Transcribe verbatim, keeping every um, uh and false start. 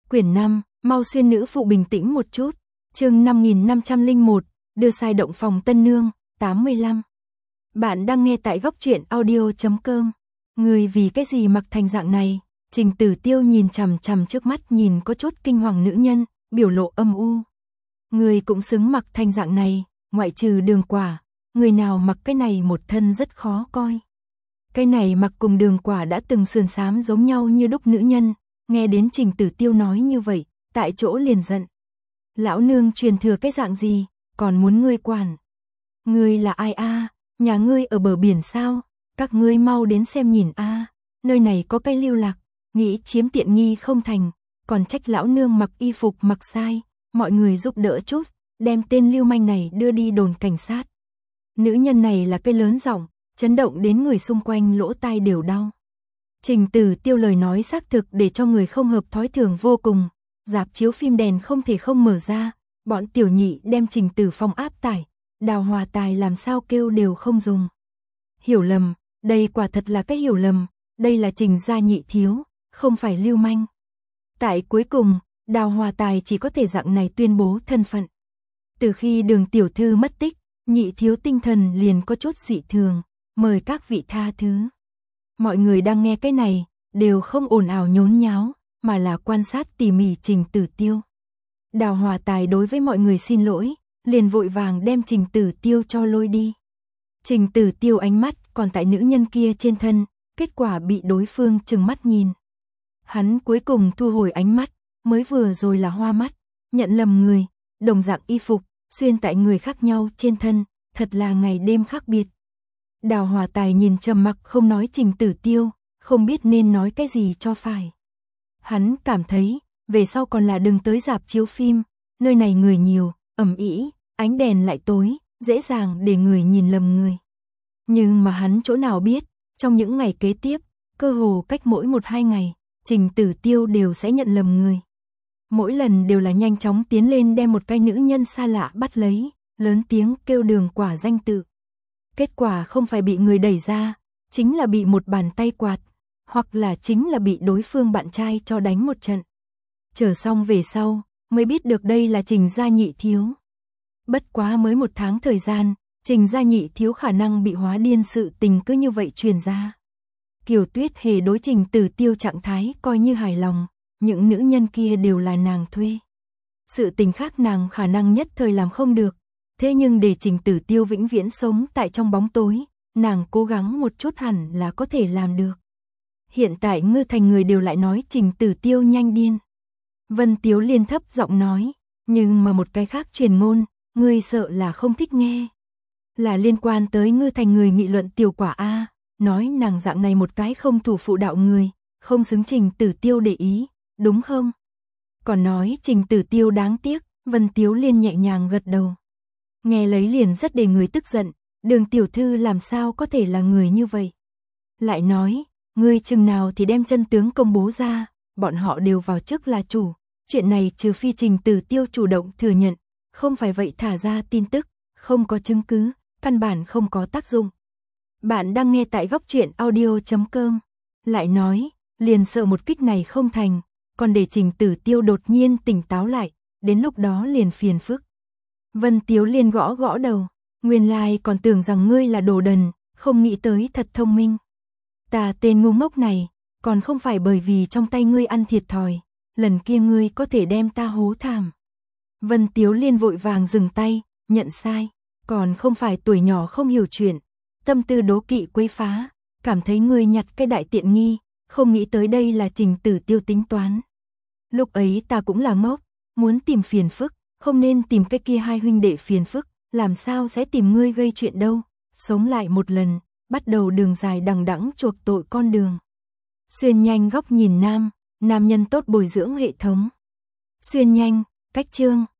Quyển năm, mau xuyên nữ phụ bình tĩnh một chút. Chương năm nghìn năm trăm lẻ một, đưa sai động phòng tân nương, tám mươi lăm. Bạn đang nghe tại góc truyện audio chấm com. Người vì cái gì mặc thành dạng này? Trình Tử Tiêu nhìn chằm chằm trước mắt nhìn có chút kinh hoàng nữ nhân, biểu lộ âm u. Người cũng xứng mặc thành dạng này, ngoại trừ Đường Quả, người nào mặc cái này một thân rất khó coi. Cái này mặc cùng Đường Quả đã từng sườn xám giống nhau như đúc nữ nhân, nghe đến Trình Tử Tiêu nói như vậy, tại chỗ liền giận. Lão nương truyền thừa cái dạng gì, còn muốn ngươi quản. Ngươi là ai a? À? Nhà ngươi ở bờ biển sao? Các ngươi mau đến xem nhìn a, à? Nơi này có cái lưu lạc, nghĩ chiếm tiện nghi không thành, còn trách lão nương mặc y phục mặc sai, mọi người giúp đỡ chút, đem tên lưu manh này đưa đi đồn cảnh sát. Nữ nhân này là cái lớn giọng, chấn động đến người xung quanh lỗ tai đều đau. Trình Tử Tiêu lời nói xác thực để cho người không hợp thói thường vô cùng, rạp chiếu phim đèn không thể không mở ra, bọn tiểu nhị đem Trình Tử Phong áp tải, Đào Hòa Tài làm sao kêu đều không dùng. Hiểu lầm, đây quả thật là cái hiểu lầm, đây là Trình gia nhị thiếu, không phải lưu manh. Tại cuối cùng, Đào Hòa Tài chỉ có thể dạng này tuyên bố thân phận. Từ khi Đường tiểu thư mất tích, nhị thiếu tinh thần liền có chút dị thường, mời các vị tha thứ. Mọi người đang nghe cái này, đều không ồn ào nhốn nháo, mà là quan sát tỉ mỉ Trình Tử Tiêu. Đào Hòa Tài đối với mọi người xin lỗi, liền vội vàng đem Trình Tử Tiêu cho lôi đi. Trình Tử Tiêu ánh mắt còn tại nữ nhân kia trên thân, kết quả bị đối phương trừng mắt nhìn. Hắn cuối cùng thu hồi ánh mắt, mới vừa rồi là hoa mắt, nhận lầm người, đồng dạng y phục, xuyên tại người khác nhau trên thân, thật là ngày đêm khác biệt. Đào Hòa Tài nhìn trầm mặc không nói Trình Tử Tiêu, không biết nên nói cái gì cho phải. Hắn cảm thấy, về sau còn là đừng tới rạp chiếu phim, nơi này người nhiều, ầm ĩ, ánh đèn lại tối, dễ dàng để người nhìn lầm người. Nhưng mà hắn chỗ nào biết, trong những ngày kế tiếp, cơ hồ cách mỗi một hai ngày, Trình Tử Tiêu đều sẽ nhận lầm người. Mỗi lần đều là nhanh chóng tiến lên đem một cái nữ nhân xa lạ bắt lấy, lớn tiếng kêu Đường Quả danh tự. Kết quả không phải bị người đẩy ra, chính là bị một bàn tay quạt, hoặc là chính là bị đối phương bạn trai cho đánh một trận. Chờ xong về sau, mới biết được đây là Trình gia nhị thiếu. Bất quá mới một tháng thời gian, Trình gia nhị thiếu khả năng bị hóa điên sự tình cứ như vậy truyền ra. Kiều Tuyết Hề đối Trình Tử Tiêu trạng thái coi như hài lòng, những nữ nhân kia đều là nàng thuê. Sự tình khác nàng khả năng nhất thời làm không được, thế nhưng để Trình Tử Tiêu vĩnh viễn sống tại trong bóng tối, nàng cố gắng một chút hẳn là có thể làm được. Hiện tại Ngư Thành người đều lại nói Trình Tử Tiêu nhanh điên. Vân Tiếu Liên thấp giọng nói, nhưng mà một cái khác truyền ngôn, ngươi sợ là không thích nghe. Là liên quan tới Ngư Thành người nghị luận Tiểu Quả A, nói nàng dạng này một cái không thủ phụ đạo người, không xứng Trình Tử Tiêu để ý, đúng không? Còn nói Trình Tử Tiêu đáng tiếc, Vân Tiếu Liên nhẹ nhàng gật đầu. Nghe lấy liền rất để người tức giận, Đường tiểu thư làm sao có thể là người như vậy. Lại nói, ngươi chừng nào thì đem chân tướng công bố ra, bọn họ đều vào chức là chủ, chuyện này trừ phi Trình Tử Tiêu chủ động thừa nhận, không phải vậy thả ra tin tức, không có chứng cứ, căn bản không có tác dụng. Bạn đang nghe tại góc truyện audio chấm com. Lại nói, liền sợ một kích này không thành, còn để Trình Tử Tiêu đột nhiên tỉnh táo lại, đến lúc đó liền phiền phức. Vân Tiếu Liên gõ gõ đầu, nguyên lai còn tưởng rằng ngươi là đồ đần, không nghĩ tới thật thông minh. Ta tên ngu ngốc này, còn không phải bởi vì trong tay ngươi ăn thiệt thòi, lần kia ngươi có thể đem ta hố thảm. Vân Tiếu Liên vội vàng dừng tay, nhận sai, còn không phải tuổi nhỏ không hiểu chuyện, tâm tư đố kỵ quấy phá, cảm thấy ngươi nhặt cái đại tiện nghi, không nghĩ tới đây là Trình Tử Tiêu tính toán. Lúc ấy ta cũng là ngốc, muốn tìm phiền phức, không nên tìm cái kia hai huynh đệ phiền phức, làm sao sẽ tìm ngươi gây chuyện đâu, sống lại một lần, bắt đầu đường dài đằng đẵng chuộc tội con đường. Xuyên nhanh góc nhìn nam, nam nhân tốt bồi dưỡng hệ thống. Xuyên nhanh, cách chương.